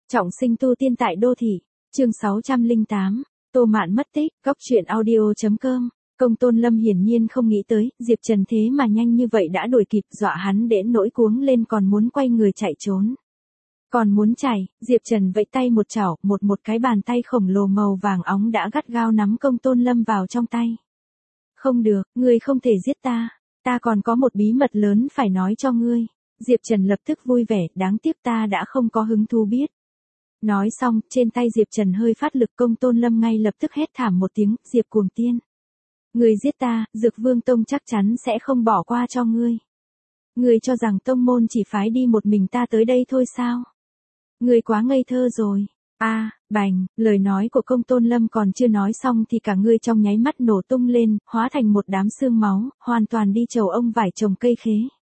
Trọng sinh tu tiên tại đô thị, chương 608, Tô Mạn mất tích, góc truyện audio.com. Công Tôn Lâm hiển nhiên không nghĩ tới, Diệp Trần thế mà nhanh như vậy đã đuổi kịp, dọa hắn đến nỗi cuống lên còn muốn quay người chạy trốn. Còn muốn chạy, Diệp Trần vẫy tay một chảo, một cái bàn tay khổng lồ màu vàng óng đã gắt gao nắm Công Tôn Lâm vào trong tay. Không được, ngươi không thể giết ta còn có một bí mật lớn phải nói cho ngươi. Diệp Trần lập tức vui vẻ, đáng tiếc ta đã không có hứng thú biết. Nói xong, trên tay Diệp Trần hơi phát lực, Công Tôn Lâm ngay lập tức hét thảm một tiếng, Diệp Cuồng Tiên. Ngươi giết ta, Dược Vương Tông chắc chắn sẽ không bỏ qua cho ngươi. Ngươi cho rằng tông môn chỉ phái đi một mình ta tới đây thôi sao? Ngươi quá ngây thơ rồi. Bành, lời nói của Công Tôn Lâm còn chưa nói xong thì cả người trong nháy mắt nổ tung lên, hóa thành một đám xương máu, hoàn toàn đi chầu ông vải trồng cây khế.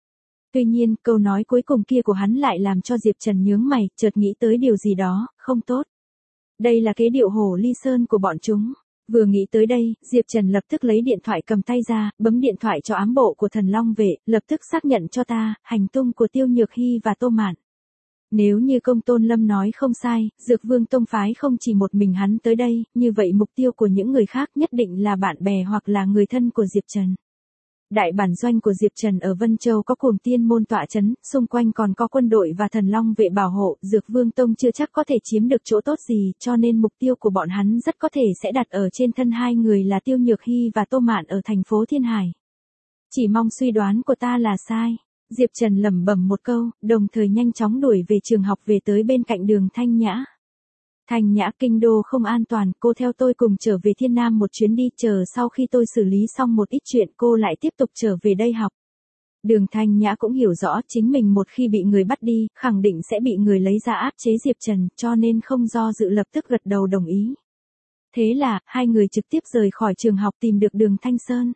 Tuy nhiên, câu nói cuối cùng kia của hắn lại làm cho Diệp Trần nhướng mày, chợt nghĩ tới điều gì đó, không tốt. Đây là kế điệu hổ ly sơn của bọn chúng. Vừa nghĩ tới đây, Diệp Trần lập tức lấy điện thoại cầm tay ra, bấm điện thoại cho ám bộ của Thần Long Vệ, lập tức xác nhận cho ta, hành tung của Tiêu Nhược Hy và Tô Mạn. Nếu như Công Tôn Lâm nói không sai, Dược Vương Tông phái không chỉ một mình hắn tới đây, như vậy mục tiêu của những người khác nhất định là bạn bè hoặc là người thân của Diệp Trần. Đại bản doanh của Diệp Trần ở Vân Châu có Cuồng Tiên môn tọa trấn, xung quanh còn có quân đội và Thần Long Vệ bảo hộ, Dược Vương Tông chưa chắc có thể chiếm được chỗ tốt gì, cho nên mục tiêu của bọn hắn rất có thể sẽ đặt ở trên thân hai người là Tiêu Nhược Hy và Tô Mạn ở thành phố Thiên Hải. Chỉ mong suy đoán của ta là sai. Diệp Trần lẩm bẩm một câu, đồng thời nhanh chóng đuổi về trường học về tới bên cạnh đường Thanh Nhã. Thanh Nhã, kinh đô không an toàn, cô theo tôi cùng trở về Thiên Nam một chuyến đi, chờ sau khi tôi xử lý xong một ít chuyện cô lại tiếp tục trở về đây học. Đường Thanh Nhã cũng hiểu rõ chính mình một khi bị người bắt đi, khẳng định sẽ bị người lấy ra áp chế Diệp Trần, cho nên không do dự lập tức gật đầu đồng ý. Thế là, hai người trực tiếp rời khỏi trường học tìm được đường Thanh Sơn.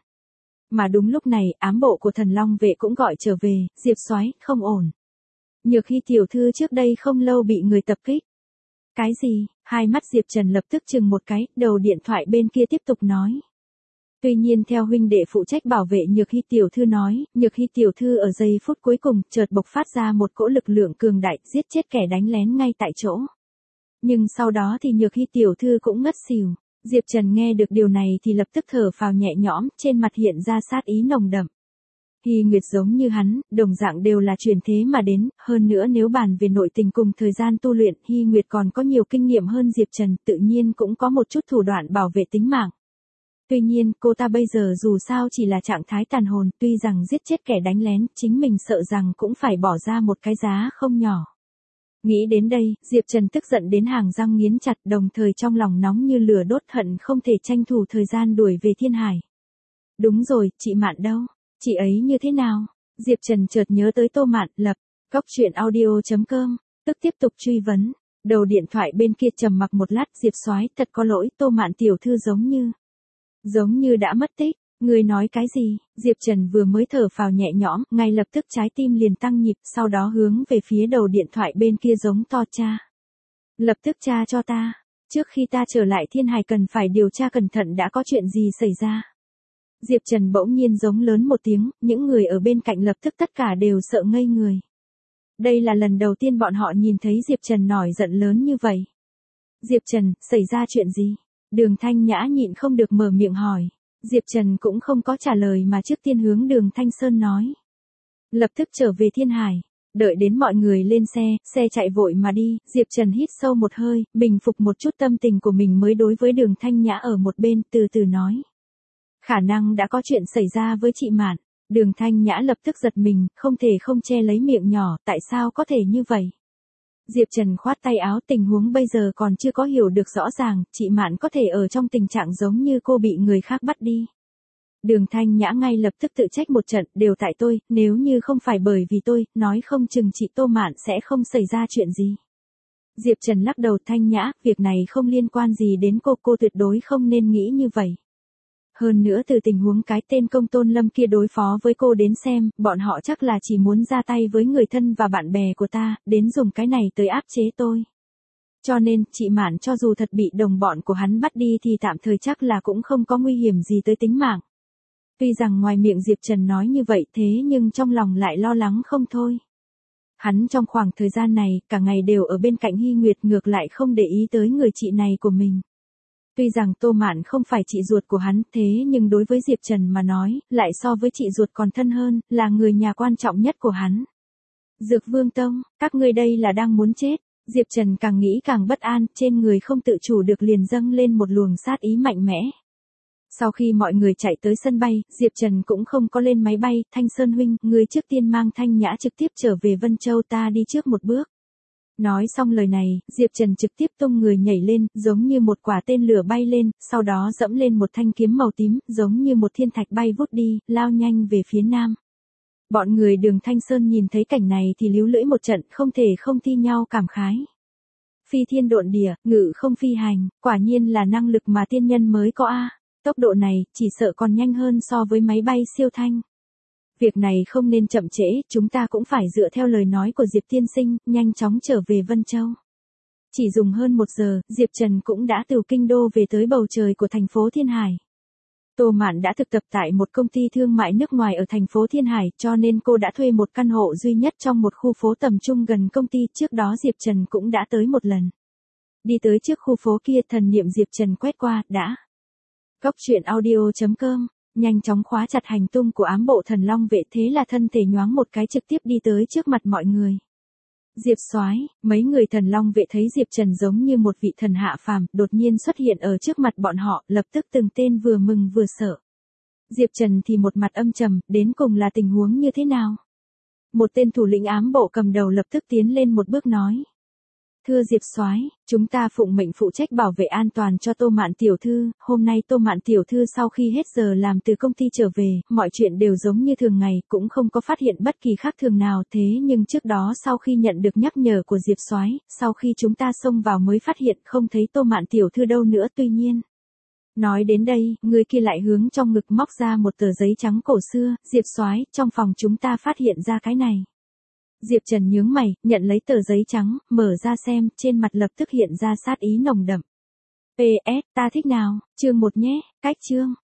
Mà đúng lúc này, ám bộ của Thần Long Vệ cũng gọi trở về, Diệp Soái, không ổn. Nhược Hy tiểu thư trước đây không lâu bị người tập kích. Cái gì? Hai mắt Diệp Trần lập tức chừng một cái, đầu điện thoại bên kia tiếp tục nói. Tuy nhiên theo huynh đệ phụ trách bảo vệ Nhược Hy tiểu thư nói, Nhược Hy tiểu thư ở giây phút cuối cùng chợt bộc phát ra một cỗ lực lượng cường đại, giết chết kẻ đánh lén ngay tại chỗ. Nhưng sau đó thì Nhược Hy tiểu thư cũng ngất xỉu. Diệp Trần nghe được điều này thì lập tức thở phào nhẹ nhõm, trên mặt hiện ra sát ý nồng đậm. Hy Nguyệt giống như hắn, đồng dạng đều là truyền thế mà đến, hơn nữa nếu bàn về nội tình cùng thời gian tu luyện, Hy Nguyệt còn có nhiều kinh nghiệm hơn Diệp Trần, tự nhiên cũng có một chút thủ đoạn bảo vệ tính mạng. Tuy nhiên, cô ta bây giờ dù sao chỉ là trạng thái tàn hồn, tuy rằng giết chết kẻ đánh lén, chính mình sợ rằng cũng phải bỏ ra một cái giá không nhỏ. Nghĩ đến đây, Diệp Trần tức giận đến hàm răng nghiến chặt, đồng thời trong lòng nóng như lửa đốt, hận không thể tranh thủ thời gian đuổi về Thiên Hải. Đúng rồi, chị Mạn đâu? Chị ấy như thế nào? Diệp Trần chợt nhớ tới Tô Mạn, lập, góc truyện audio.com, tức tiếp tục truy vấn. Đầu điện thoại bên kia trầm mặc một lát, Diệp Soái, thật có lỗi, Tô Mạn tiểu thư giống như đã mất tích. Người nói cái gì? Diệp Trần vừa mới thở phào nhẹ nhõm, ngay lập tức trái tim liền tăng nhịp, sau đó hướng về phía đầu điện thoại bên kia giống to cha. Lập tức tra cho ta. Trước khi ta trở lại Thiên Hải cần phải điều tra cẩn thận đã có chuyện gì xảy ra. Diệp Trần bỗng nhiên giống lớn một tiếng, những người ở bên cạnh lập tức tất cả đều sợ ngây người. Đây là lần đầu tiên bọn họ nhìn thấy Diệp Trần nổi giận lớn như vậy. Diệp Trần, xảy ra chuyện gì? Đường Thanh Nhã nhịn không được mở miệng hỏi. Diệp Trần cũng không có trả lời mà trước tiên hướng đường Thanh Sơn nói. Lập tức trở về Thiên Hải. Đợi đến mọi người lên xe chạy vội mà đi, Diệp Trần hít sâu một hơi, bình phục một chút tâm tình của mình mới đối với đường Thanh Nhã ở một bên, từ từ nói. Khả năng đã có chuyện xảy ra với chị Mạn. Đường Thanh Nhã lập tức giật mình, không thể không che lấy miệng nhỏ, tại sao có thể như vậy? Diệp Trần khoát tay áo, tình huống bây giờ còn chưa có hiểu được rõ ràng, chị Mạn có thể ở trong tình trạng giống như cô bị người khác bắt đi. Đường Thanh Nhã ngay lập tức tự trách một trận, đều tại tôi, nếu như không phải bởi vì tôi, nói không chừng chị Tô Mạn sẽ không xảy ra chuyện gì. Diệp Trần lắc đầu, Thanh Nhã, việc này không liên quan gì đến cô tuyệt đối không nên nghĩ như vậy. Hơn nữa từ tình huống cái tên Công Tôn Lâm kia đối phó với cô đến xem, bọn họ chắc là chỉ muốn ra tay với người thân và bạn bè của ta, đến dùng cái này tới áp chế tôi. Cho nên, chị Mạn cho dù thật bị đồng bọn của hắn bắt đi thì tạm thời chắc là cũng không có nguy hiểm gì tới tính mạng. Tuy rằng ngoài miệng Diệp Trần nói như vậy thế nhưng trong lòng lại lo lắng không thôi. Hắn trong khoảng thời gian này, cả ngày đều ở bên cạnh Hy Nguyệt, ngược lại không để ý tới người chị này của mình. Tuy rằng Tô Mạn không phải chị ruột của hắn, thế nhưng đối với Diệp Trần mà nói, lại so với chị ruột còn thân hơn, là người nhà quan trọng nhất của hắn. Dược Vương Tông, các ngươi đây là đang muốn chết. Diệp Trần càng nghĩ càng bất an, trên người không tự chủ được liền dâng lên một luồng sát ý mạnh mẽ. Sau khi mọi người chạy tới sân bay, Diệp Trần cũng không có lên máy bay. Thanh Sơn huynh, người trước tiên mang Thanh Nhã trực tiếp trở về Vân Châu, ta đi trước một bước. Nói xong lời này, Diệp Trần trực tiếp tung người nhảy lên, giống như một quả tên lửa bay lên, sau đó dẫm lên một thanh kiếm màu tím, giống như một thiên thạch bay vút đi, lao nhanh về phía nam. Bọn người Đường Thanh Sơn nhìn thấy cảnh này thì líu lưỡi một trận, không thể không thi nhau cảm khái. Phi thiên độn địa, ngự không phi hành, quả nhiên là năng lực mà tiên nhân mới có a. Tốc độ này, chỉ sợ còn nhanh hơn so với máy bay siêu thanh. Việc này không nên chậm trễ, chúng ta cũng phải dựa theo lời nói của Diệp tiên sinh, nhanh chóng trở về Vân Châu. Chỉ dùng hơn 1 giờ, Diệp Trần cũng đã từ kinh đô về tới bầu trời của thành phố Thiên Hải. Tô Mạn đã thực tập tại một công ty thương mại nước ngoài ở thành phố Thiên Hải, cho nên cô đã thuê một căn hộ duy nhất trong một khu phố tầm trung gần công ty. Trước đó Diệp Trần cũng đã tới một lần. Đi tới trước khu phố kia, thần niệm Diệp Trần quét qua, đã. Góc truyện audio.com, nhanh chóng khóa chặt hành tung của ám bộ Thần Long vệ, thế là thân thể nhoáng một cái trực tiếp đi tới trước mặt mọi người. Diệp soái, mấy người Thần Long vệ thấy Diệp Trần giống như một vị thần hạ phàm, đột nhiên xuất hiện ở trước mặt bọn họ, lập tức từng tên vừa mừng vừa sợ. Diệp Trần thì một mặt âm trầm, đến cùng là tình huống như thế nào? Một tên thủ lĩnh ám bộ cầm đầu lập tức tiến lên một bước nói. Thưa Diệp soái, chúng ta phụng mệnh phụ trách bảo vệ an toàn cho Tô Mạn tiểu thư, hôm nay Tô Mạn tiểu thư sau khi hết giờ làm từ công ty trở về, mọi chuyện đều giống như thường ngày, cũng không có phát hiện bất kỳ khác thường nào, thế nhưng trước đó sau khi nhận được nhắc nhở của Diệp soái, sau khi chúng ta xông vào mới phát hiện không thấy Tô Mạn tiểu thư đâu nữa, tuy nhiên. Nói đến đây, người kia lại hướng trong ngực móc ra một tờ giấy trắng cổ xưa, Diệp soái, trong phòng chúng ta phát hiện ra cái này. Diệp Trần nhướng mày, nhận lấy tờ giấy trắng, mở ra xem, trên mặt lập tức hiện ra sát ý nồng đậm. PS, ta thích nào, chương 1 nhé, cách chương.